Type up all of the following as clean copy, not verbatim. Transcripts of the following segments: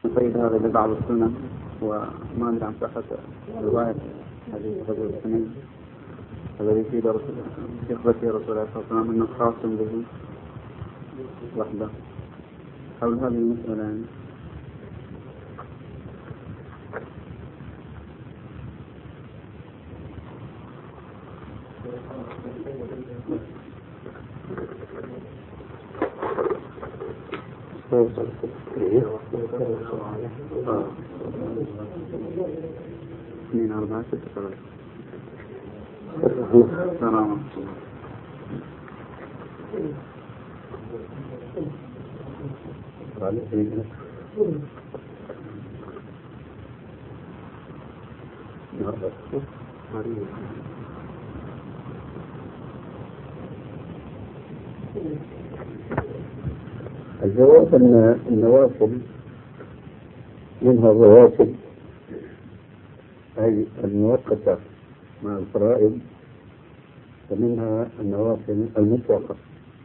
نقيد هذا ببعض السنن وما ندري عن صحة رواية حديث رجل السنين الذي في إخبته رسول الله صلى الله عليه وسلم أنه خاص به وحده. حول هذه المسألة يعني. اثنين أربعة ستة ثلاثة. سلام. الجواب أن النوافل منها الرواتب أي المؤقتة مع الفرائض، ومنها النوافل المطلقة.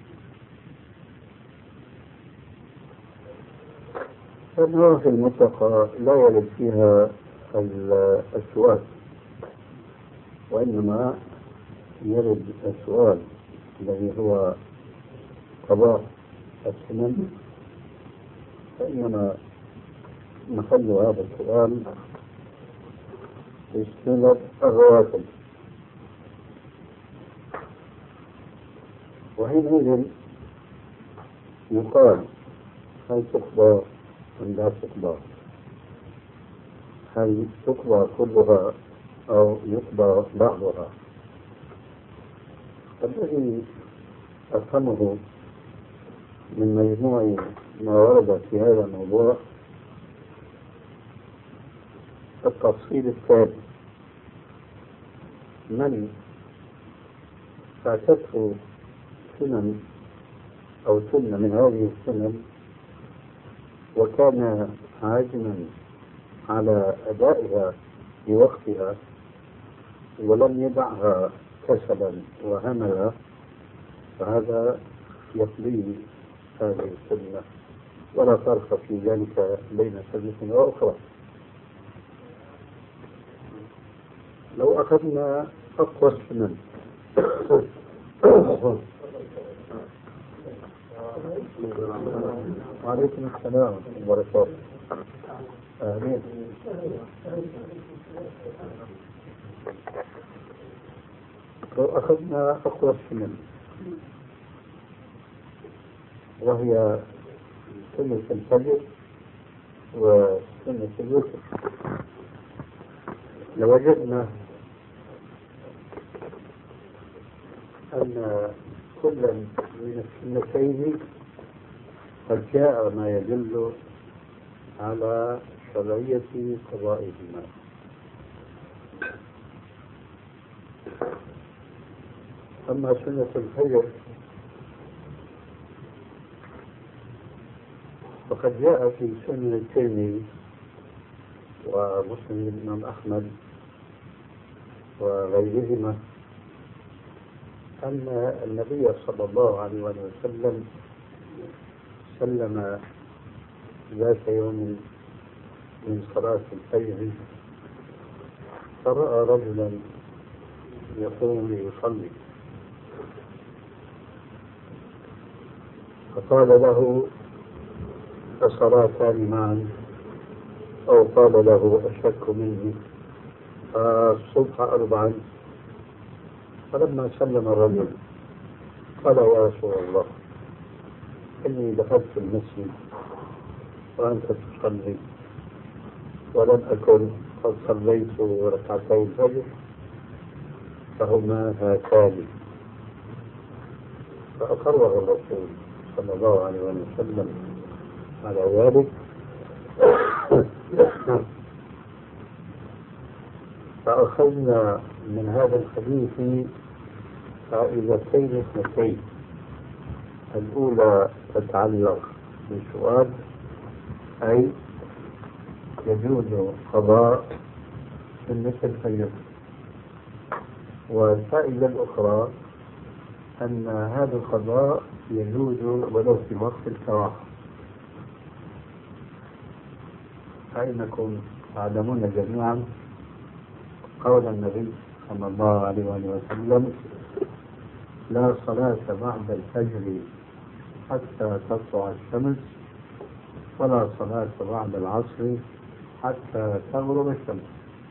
النوافل المطلقة لا يرد فيها السؤال، وإنما يرد السؤال الذي هو قضاء السنن، فإنما محل هذا السؤال في سنة الرواتب، وحينئذ يقال هل تقضى أم لا تقضى، هل تقضى كلها أو يقضى بعضها. الذي أفهمه من مجموع ما ورد في هذا الموضوع التفصيل التالي: من فاتته سنن أو سنة من هذه السنن وكان عازما على أدائها في وقتها ولم يدعها كسلا وهملا، فهذا يقضي هذه السنة، ولا فرق في ذلك بين سنة وأخرى. لو أخذنا أقوى السنن وعليكم السلام ورحمة الله. آمين. لو أخذنا أقوى السنن وهي سنة الفجر وسنة الوتر، لوجدنا أن كل من السنتين قد جاء ما يدل على شرعية قضائهما. أما سنة الفجر فقد جاء في سنن الترمذي ومسند الإمام أحمد وغيرهما أن النبي صلى الله عليه وسلم سلم ذات يوم من صلاة الفجر فرأى رجلا يقوم ليصلي، فقال له: الصلاتان معا، أو قال له أشك مني: الصبح أربعا. فلما سلم الرجل قال: يا رسول الله، إني دخلت المسجد وأنت تصلي ولم أكن قد صليت ركعتي الفجر فهما هاتان. فأقره الرسول صلى الله عليه وسلم على ذلك، فأخذنا من هذا الحديث فائدتين اثنتين. الأولى تتعلق بالسؤال، أي يجوز قضاء سنة الفجر. والفائدة الأخرى أن هذا القضاء يجوز ولو في وقت الكراهة. فإنكم تعلمون جميعا قول النبي صلى الله عليه وسلم: لا صلاة بعد الفجر حتى تطلع الشمس، ولا صلاة بعد العصر حتى تغرب الشمس.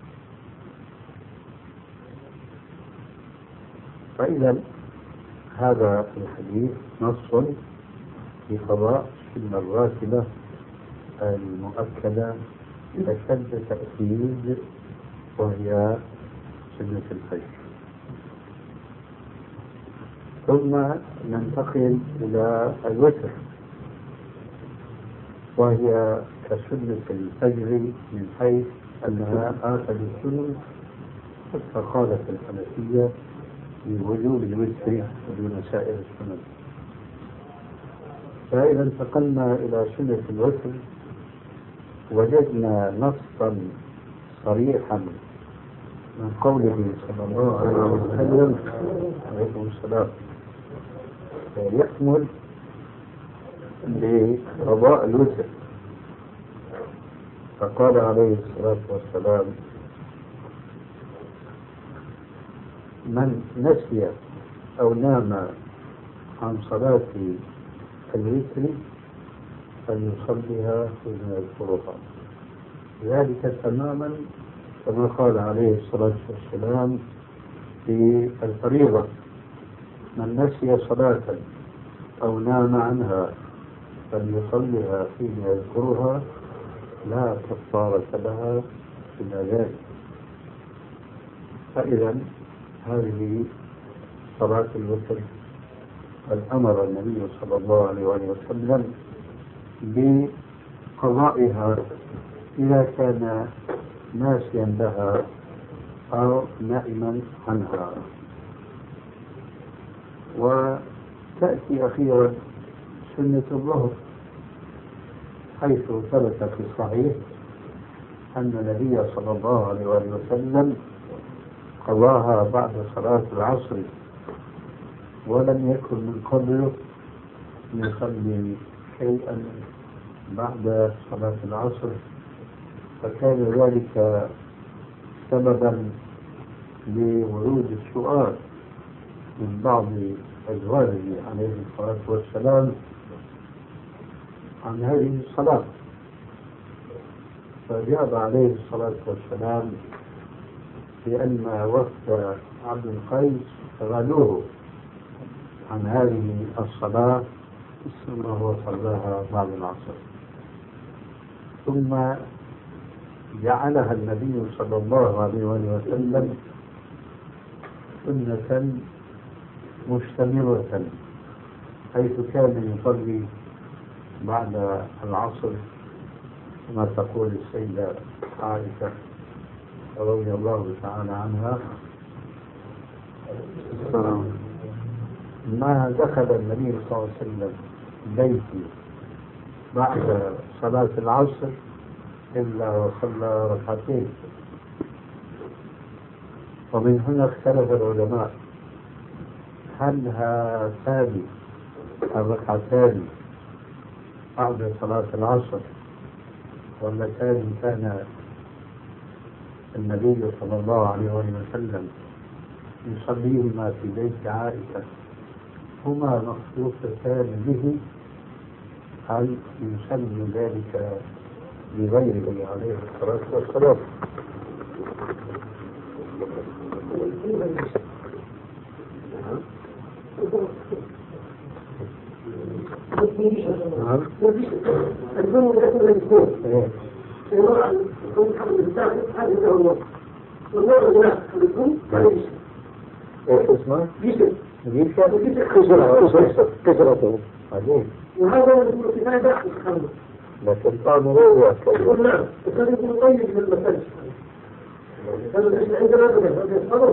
فإذا هذا الحديث نص في قضاء السنة الراتبة المؤكدة أشد تأكيد، وهي سنة الفجر. ثم ننتقل إلى الوتر، وهي كسنة الفجر من حيث أنها آخر السنن، حتى قالت الحنفية بوجوب الوتر دون سائر السنن. فإذا انتقلنا إلى سنة الوتر وجدنا نصا صريحا من قوله صلى الله عليه وسلم عليكم السلام يكمل بقضاء الوتر. فقال عليه الصلاة والسلام: من نسي أو نام عن صلاة الوتر فليصليها حين يذكرها، ذلك تماما كما قال عليه الصلاة والسلام في الفريضة: من نسي صلاة أو نام عنها فليصليها حين يذكرها لا كفارة لها إلا ذلك. فإذا هذه صلاة الوتر قد أمر النبي صلى الله عليه وسلم بقضائها إذا كان ناسيا لها أو نائما عنها. وتأتي أخيرا سنة الظهر، حيث ثبت في الصحيح أن النبي صلى الله عليه وسلم قضاها بعد صلاة العصر، ولم يكن من قبله يصلي شيئا بعد صلاة العصر، فكان ذلك سببا لورود السؤال من بعض أزواجه عليه الصلاة والسلام عن هذه الصلاة، فجاب عليه الصلاة والسلام بأن وفد عبد القيس سألوه عن هذه الصلاة وهو صلاها بعد العصر، ثم جعلها النبي صلى الله عليه وسلم سنة مستمرة، حيث كان يصلي بعد العصر كما تقول السيدة عائشة رضي الله تعالى عنها: ما دخل النبي صلى الله عليه وسلم بيتي بعد صلاة العصر إلا وصلى ركعتين. ومن هنا اختلف العلماء: هل هاتان الركعتان بعد صلاة العصر واللتان كان النبي صلى الله عليه وسلم يصليهما في بيت عائشة هما مخصوصتان به، هل يسمى ذلك لغيره عليه الصلاة والسلام؟ كسرته وهذا هو يقول في هذا الحمد لكن طعمه هو كله. نعم، هذا يكون طيب في المسألة. هذا عندنا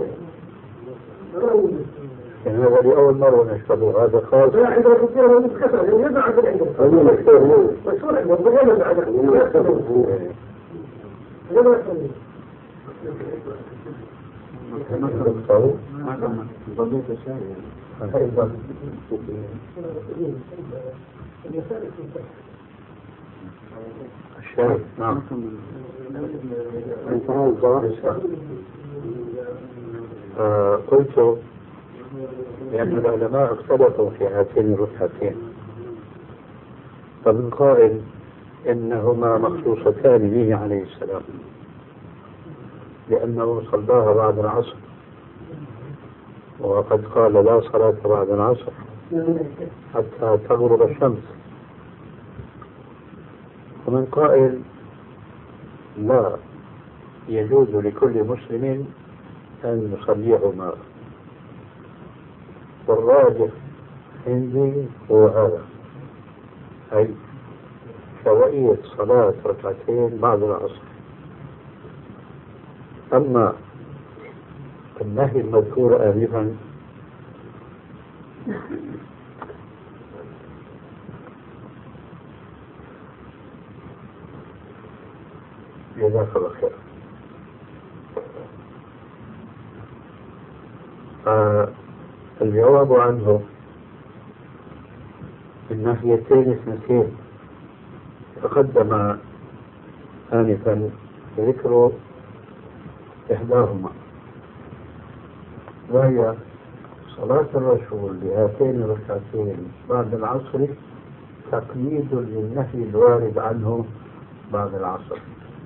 هذا لأول مرة نشربه، هذا خاص. لا عندنا كثير من الكسر، يعني يبع عن العندر. هذا مشهور. مشهور عندنا، بغينا بعد الشاهد نعم. قلت لأن العلماء اختلفوا في هاتين الركعتين، فمن قائل إنهما مخصوصتان به عليه السلام لأنه صلاها بعد العصر، وقد قال لا صلاة بعد العصر حتى تغرب الشمس. ومن قائل لا، يجوز لكل مسلم أن يصليهما، والراجح عندي هو هذا، أي شرعية صلاة ركعتين بعد العصر. أما النهي المذكور آنفا جزاك الله خير، الجواب عنه الناحيتين اثنتين. تقدم آنفا ذكر إحداهما، وهي صلاة الرسول بهاتين الركعتين بعد العصر تقييد للنهي الوارد عنه بعد العصر،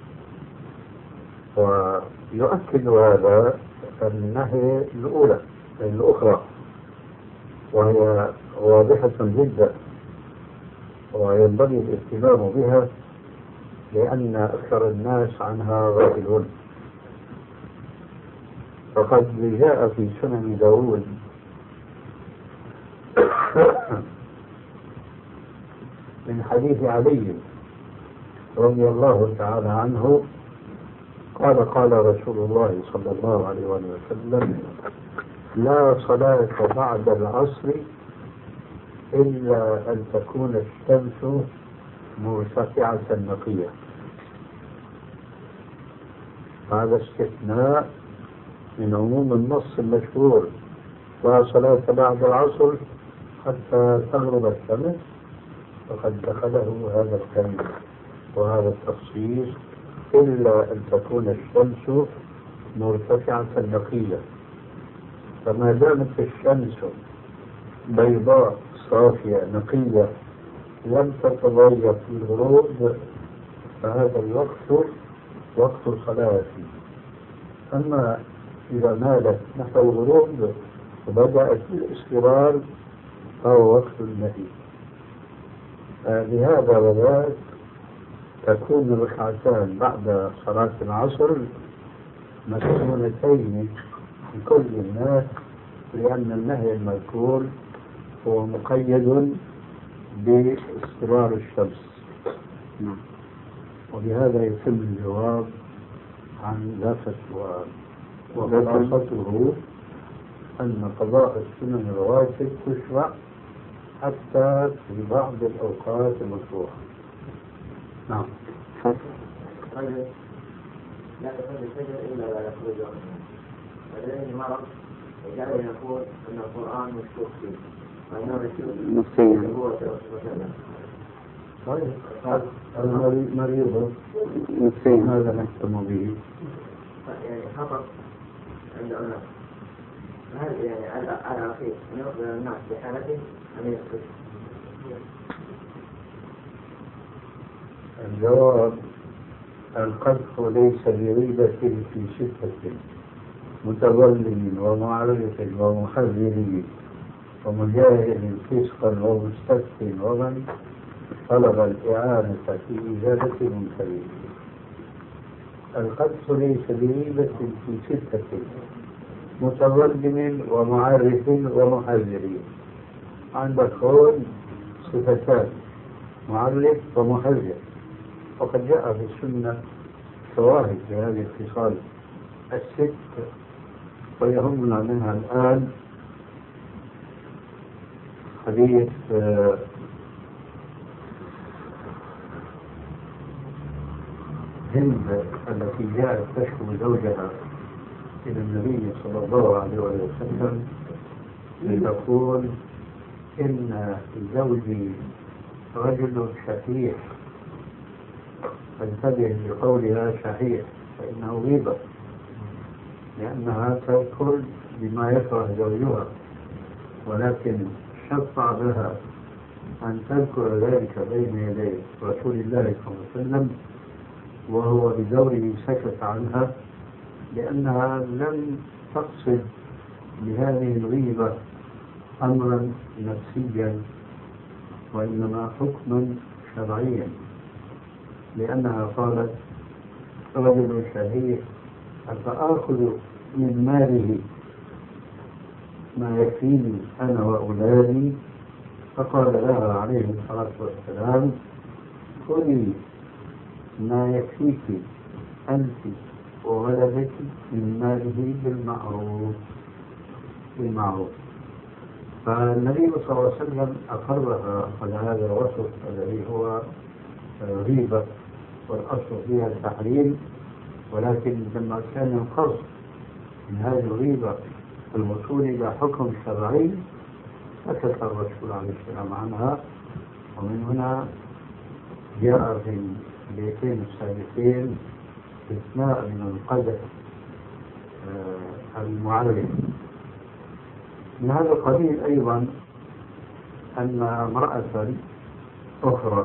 ويؤكد هذا النهي الأخرى وهي واضحة جدا وينبغي الاهتمام بها لأن أكثر الناس عنها غافلون. فقد جاء في سنن داود من حديث علي رضي الله تعالى عنه قال رسول الله صلى الله عليه وسلم لا صلاة بعد العصر إلا أن تكون الشمس مرتفعة نقية. هذا استثناء من عموم النص المشهور لا صلاة بعد العصر حتى تغرب الشمس، فقد دخله هذا الكلام وهذا التخصيص إلا أن تكون الشمس مرتفعة نقية. فما دامت الشمس بيضاء صافية نقية لم تتغير في الغروب فهذا الوقت وقت الصلاة. أما إذا مالت نحو الغروب وبدأت الاصفرار فهو وقت النهي. لهذا وذاك تكون الركعتان بعد صلاة العصر مسنونتين لكل الناس، لأن النهي المذكور هو مقيد باصفرار الشمس. وبهذا يتم الجواب عن ذاك السؤال، وخلاصته أن قضاء السنن الرواتب تشرع حتى في بعض الأوقات المشروعة. نعم. لا تخرج الفجر إلا ولا يخرج ولديه مرض وجعل يقول أن القرآن مشكوك فيه نفسيا. طيب المريض نفسيا هذا نهتم به. يعني خطر عند الناس، هل يعني على الأخير أن يقبل الناس بحالته أم يخرج؟ الجواب القذف ليس بريبة في ستة: متظلم ومعرف ومحذر ومجاهد فسقا ومستسق ومن طلب الإعانة في إزالة المنكرين. القذف ليس بريبة في ستة: متظلم ومعرف ومحذر. عندك هون صفتان: معرف ومحذر، وقد جاء في السنة شواهد لهذه الخصال الست، ويهمنا منها الآن حديث هند التي جاءت تشكو زوجها إلى النبي صلى الله عليه وسلم لتقول إن زوجي رجل شحيح فانتبه لقولها شهية، فإنه غيبة، لأنها تذكر بما يكره زوجها، ولكن شفع لها أن تذكر ذلك بين يدي رسول الله صلى الله عليه وسلم، وهو بدوره سكت عنها، لأنها لم تقصد بهذه الغيبة أمرا نفسيا، وإنما حكما شرعيا، لأنها قالت: رجل شهيه أفآخذ من ماله ما يكفيني أنا وأولادي؟ فقال لها عليه الصلاة والسلام: خذي ما يكفيك أنت وولدك من ماله بالمعروف. فالنبي صلى الله عليه وسلم أقرها على هذا الوصف الذي هو غيبة، والأصل فيها التحريم، ولكن لما كان القصد من هذه الغيبة الوصول إلى حكم شرعي سكت الرسول عليه السلام عنها. ومن هنا جاء في البيتين السابقين استثناء من القدر المعلم. من هذا القبيل أيضا أن امرأة أخرى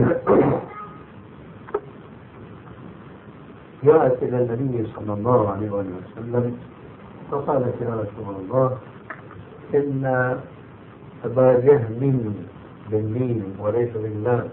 جاءت إلى النبي صلى الله عليه وسلم فقالت: يا رسول الله، إن أبا جهم بالميم وليس باللام،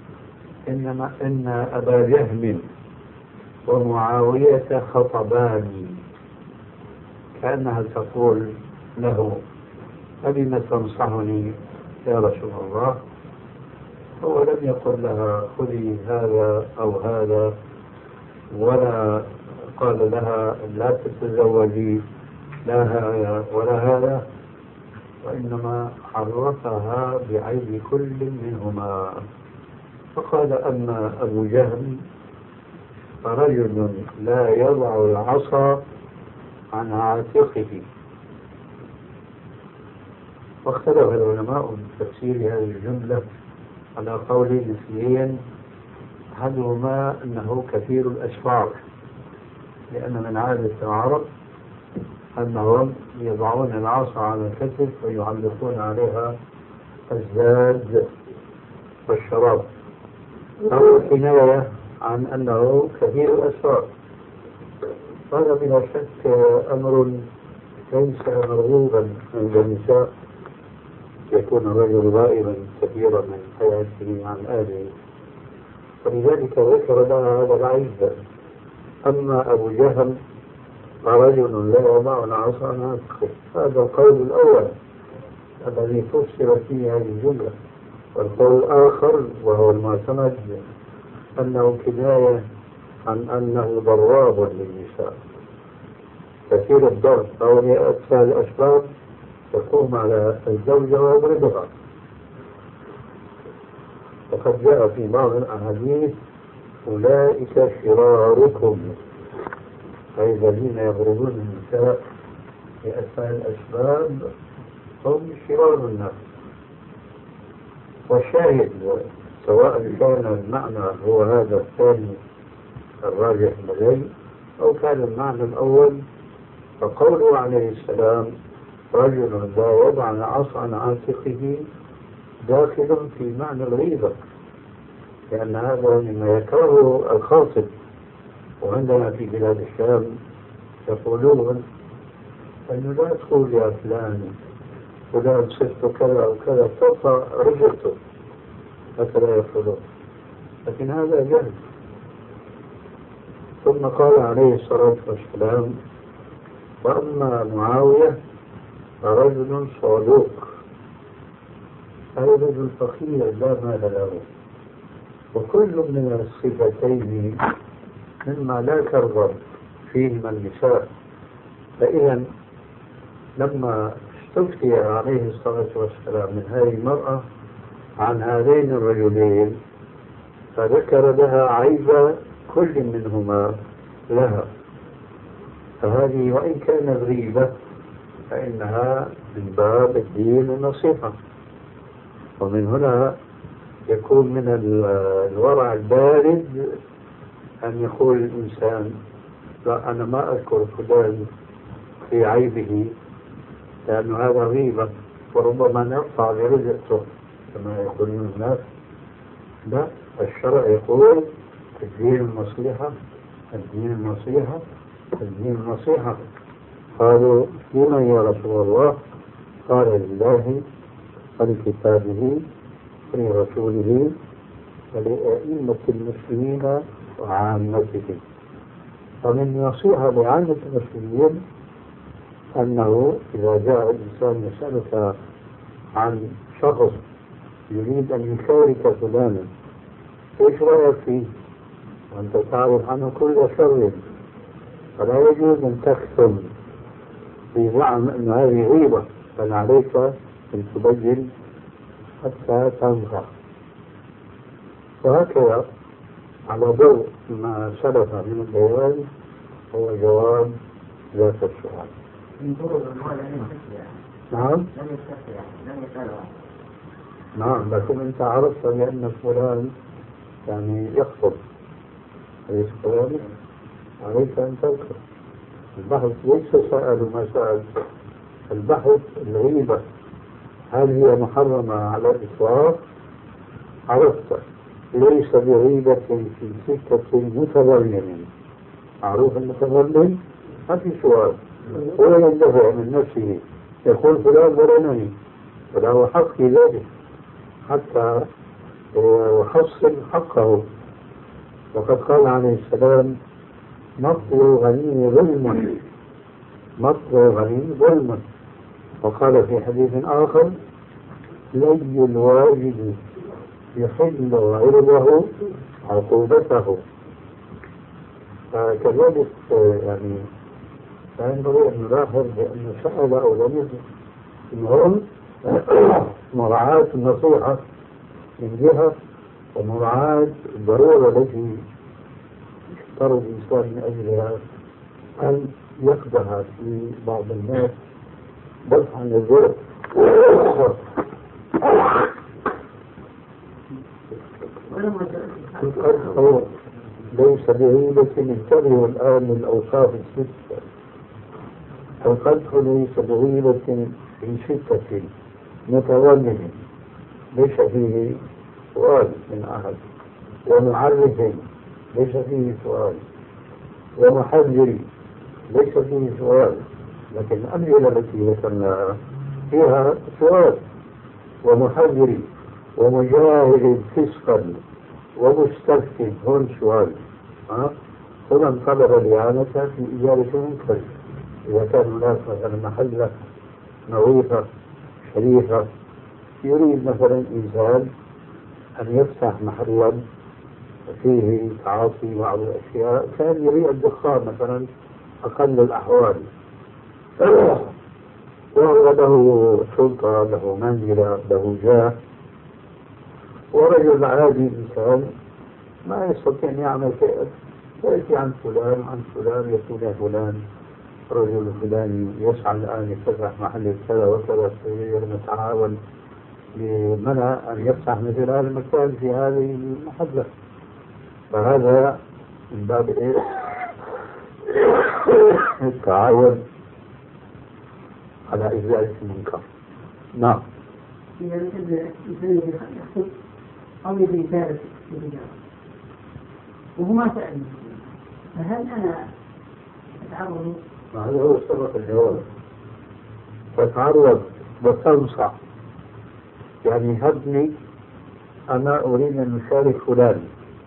إن أبا جهم ومعاوية خطباني، كأنها تقول له: أبم تنصحني يا رسول الله؟ هو لم يقل لها: خذي هذا أو هذا، ولا قال لها: لا تتزوجي لا هذا ولا هذا، وإنما عرفها بعيب كل منهما. فقال: أما أبو جهل فرجل لا يضع العصا عن عاتقه. واختلف العلماء من تفسير هذه الجملة على قولين اثنين: أحدهما أنه كثير الأسفار، لأن من عادة العرب أنهم يضعون العصا على الكتف ويعلقون عليها الزاد والشراب، أو كناية عن أنه كثير الأسفار. هذا بلا شك أمر ليس مرغوبا عند النساء، يكون الرجل غائبا كثيرا من حياته عن أهله، ولذلك ذكر لها هذا العيب. أما أبو جهل فرجل لا يضع العصا عن عاتقه، هذا القول الأول الذي فسر فيه هذه الجملة. والقول الآخر وهو المعتمد أنه كناية عن أنه ضراب للنساء، كثير الضرب، أو أكثر الأسباب تقوم على الزوجة ويضربها. وقد جاء في بعض الأحاديث: أولئك شراركم، أي الذين يضربون النساء بأسفل الأسباب هم شرار الناس. والشاهد سواء كان المعنى هو هذا الثاني الراجح لدي أو كان المعنى الأول، فقوله عليه السلام: رجل لا يضع العصا عن عاتقه داخل في معنى الغيبة، لأن هذا مما يكرهه الخاطب. وعندنا في بلاد الشام يقولون: أنه لا تقول يا فلان فلان صرت كذا أو كذا، تقطع رجلته، هكذا يقولون، لكن هذا جهل. ثم قال عليه الصلاة والسلام: وأما معاوية فرجل صادوق، أي رجل فقير لا مال له. وكل من الصفتين مما لا ترغب فيهما النساء. فإذا لما استفتي عليه الصلاة والسلام من هذه المرأة عن هذين الرجلين فذكر لها عيب كل منهما لها، فهذه وإن كانت غيبة فإنها من باب الدين والنصيحة. ومن هنا يكون من الورع البارد أن يقول الإنسان لا أنا ما أذكر فلان في عيبه لأن هذا غيبة وربما نرفع برزقته كما يقولون الناس. لا، الشرع يقول الدين النصيحة، الدين النصيحة، الدين النصيحة. قالوا لمن يا رسول الله؟ قال لله ولكتابه ولرسوله ولأئمة المسلمين وعامتهم. فمن نصيحة لعامة المسلمين أنه إذا جاء الإنسان يسألك عن شخص يريد أن يشارك فلانا إيش رأيك فيه؟ وأنت تعرف عنه كل شر، فلا يجوز أن تكتم في زعم أن هذه غيبة، بل عليك أن تبين حتى تنفع. وهكذا على ضوء ما سلف من البيان هو جواب ذات السؤال. نعم. نعم، لكن أنت عرفت بأن فلان يعني يخطب، أليس كذلك؟ عليك أن تذكر. البحث ليس سأل ما سأل، البحث الغيبة هل هي محرمة على الإطلاق؟ عرفت ليس بغيبة في سكة متظلم. معروف المتظلم ما في سؤال، هو يندفع من نفسه يقول فلان ظلمني فله حق في ذلك حتى يحصل حقه. وقد قال عليه السلام مطل الغني ظلم، مطل الغني ظلم. وقال في حديث آخر لي الواجد يحل عرضه عقوبته. فكذلك يعني فينبغي أن نلاحظ بأن سأل أو لم يسأل المهم مراعاة النصيحة من جهة، ومراعاة الضرورة التي يشترط الإنسان من أجلها أن يقدح في بعض الناس دفعا للضرر. ليس بعيبة انتبهوا الآن من الأوصاف الستة. القدح ليس بعيبة في ستة متظلم ليس فيه سؤال من أحد، ومعرف ليس فيه سؤال، ومحذر ليس فيه سؤال، لكن الأمثلة التي ذكرناها فيها سؤال. ومحذر ومجاهد فسقا ومستفتن هون سؤال. ومن طلب الإعانة في إجابة منكر إذا كان هناك مثلا محلة نظيفة شريفة يريد مثلا إنسان أن يفتح محلا فيه تعاطي بعض الأشياء، كان يبيع الدخان مثلا أقل الأحوال، وهو له سلطة، له منزلة، له جاه، ورجل عادي إنسان ما يستطيع أن يعمل شيئا، يأتي عن فلان عن فلان يقول يا فلان رجل فلان يسعى الآن يفتح محل كذا وكذا، نتعاون لمنع أن يفتح مثل هذا المكان في هذه المحلة. فهذا من باب إيه؟ التعاون على إزالة المنكر. نعم. إذا يحب الإنسان يخطب أو يبي يشارك في الرجال وهو ما سألني، فهل أنا أتعرض؟ هذا هو سبب الجواب. تتعرض وتنصح، يعني هبني أنا أريد أن أشارك فلان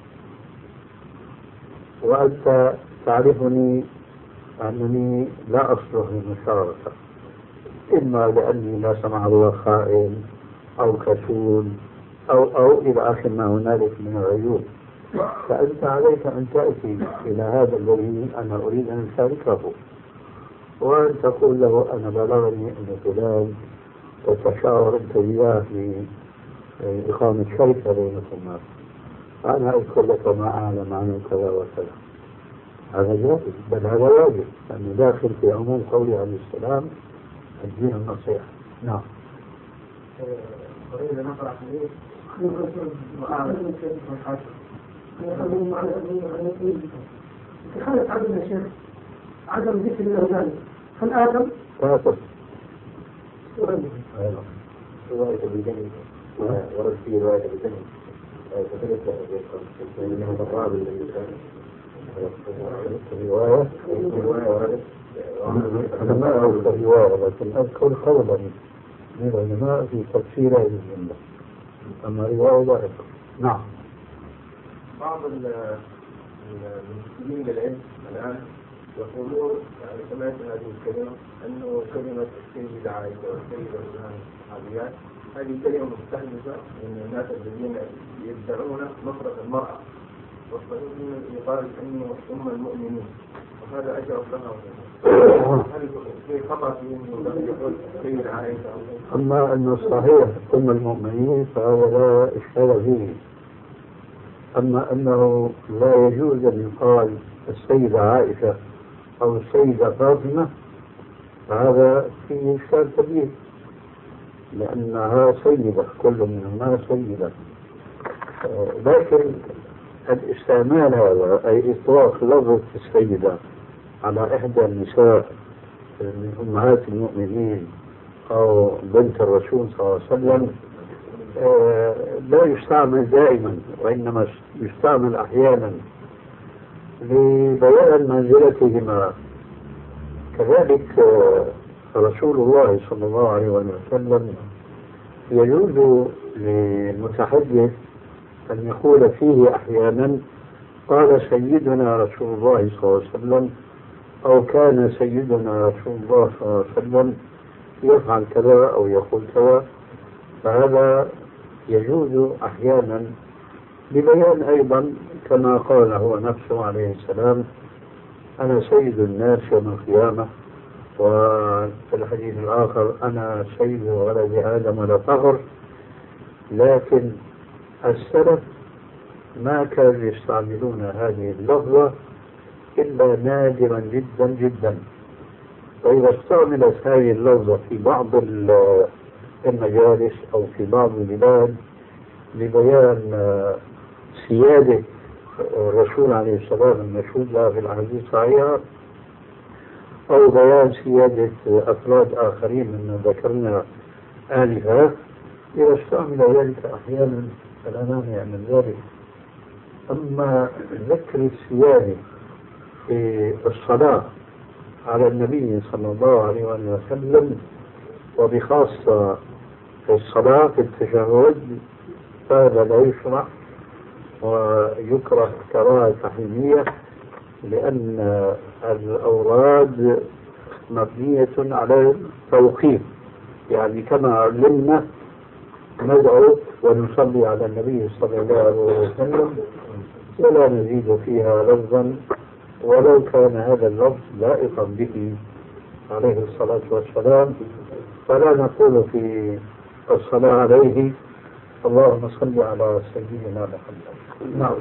وأنت تعرفني أنني لا أصلح للمشاركة، إما لأني لا سمح الله خائن أو كسول أو إلى آخر ما هنالك من العيوب، فأنت عليك أن تأتي إلى هذا الذي أنا أريد أن أشاركه وأن تقول له أنا بلغني أن فلان تتشاور أنت وياه في إقامة شركة بينكما، أنا أذكر لك ما أعلم عنه كذا وكذا. هذا جائز، بل هذا واجب، لأنه داخل في عموم قوله عليه السلام الدين النصيحة. نعم. أريد أن أقرأ حديث في حالة عدم الشيخ عدم ذكر الله ذلك هل آثم؟ آثم. رواية بالجنة ورد في رواية بالجنة فإنه مقابل للإنسان رواية أنا ما أعرف الرواية لكن أذكر قولا من العلماء في تفسير هذه الجملة أما رواية لا أذكر. نعم. بعض المسلمين للعلم الآن يقولون يعني سمعت هذه الكلمة أنه كلمة السيدة عائشة والسيدة العاليات هذه كلمة مستحدثة من الناس الذين يدعون نصرة المرأة والصحيحين يقال أنه أم المؤمنين وهذا أشرف لها. هل في خطأ في أنه يقول السيدة عائشة؟ أما أنه صحيح أم المؤمنين فهذا لا إشكال فيه. أما أنه لا يجوز أن يقال السيدة عائشة أو السيدة فاطمة فهذا فيه إشكال كبير لأنها سيدة كل منهما سيدة. لكن الاستعمال هذا أي إطلاق لفظة السيدة على إحدى النساء من أمهات المؤمنين أو بنت الرسول صلى الله عليه وسلم لا يستعمل دائما وإنما يستعمل أحيانا لبيان منزلتهما. كذلك رسول الله صلى الله عليه وسلم يجوز للمتحدث أن يقول فيه أحيانا قال سيدنا رسول الله صلى الله عليه وسلم أو كان سيدنا رسول الله صلى الله عليه وسلم يفعل كذا أو يقول كذا. فهذا يجوز أحيانا لبيان أيضا كما قال هو نفسه عليه السلام أنا سيد الناس يوم القيامة، وفي الحديث الآخر أنا سيد ولد آدم ولا فخر. لكن السلف ما كانوا يستعملون هذه اللفظة إلا نادرا جدا جدا. وإذا استعملت هذه اللفظة في بعض المجالس أو في بعض البلاد لبيان سيادة الرسول عليه السلام المشهود لها في الأحاديث الصحيحة أو بيان سيادة أفراد آخرين مما ذكرنا آنفا، إذا استعمل ذلك أحيانا فلا مانع من ذلك. أما ذكر السيادة في الصلاة على النبي صلى الله عليه وسلم وبخاصة في الصلاة في التشهد فهذا لا يشرع ويكره كراهة تحريمية، لأن الأوراد مبنية على التوقيف، يعني كما علمنا ندعو ونصلي على النبي صلى الله عليه وسلم ولا نزيد فيها لفظا ولو كان هذا اللفظ لائقا به عليه الصلاة والسلام. فلا نقول في الصلاة عليه اللهم صل على سيدنا محمد. نعم.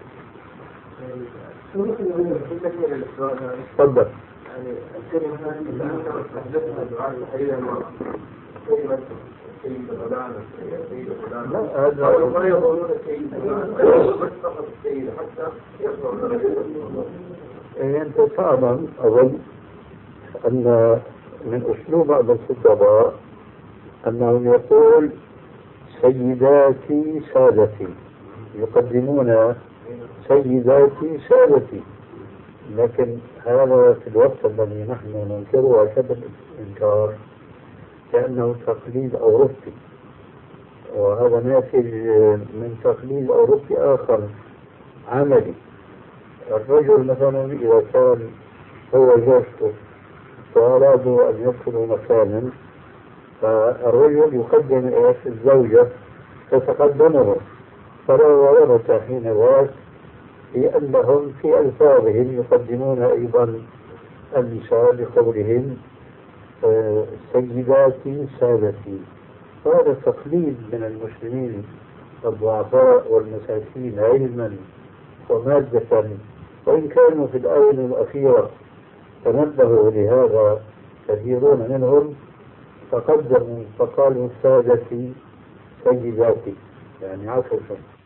تفضل. يعني الكلمة هذه استحدثها دعاء الحرية المرأة كلمة سيد فلان سيد فلان لا يقولون السيد فلان بس فقط السيد حتى يصبح. أنت تعلم أظن أن من أسلوب بعض الخطباء أنه يقول سيداتي سادتي، يقدمون سيداتي سادتي، لكن هذا في الوقت الذي نحن ننكره أشد الإنكار كأنه تقليد أوروبي، وهذا ناتج من تقليد أوروبي آخر عملي. الرجل مثلا إذا كان هو زوجته وأرادوا أن يدخلوا مكانا فالرجل يقدم الزوجة تتقدمه، فلا ورث حين ذاك لأنهم في ألفاظهم يقدمون أيضا النساء بقولهم سيداتي سادتي. هذا تقليد من المسلمين الضعفاء والمساكين علما ومادة، وإن كانوا في الآونة الأخيرة تنبهوا لهذا كثيرون منهم فقدموا فقالوا سادتي سيداتي يعني عكسا.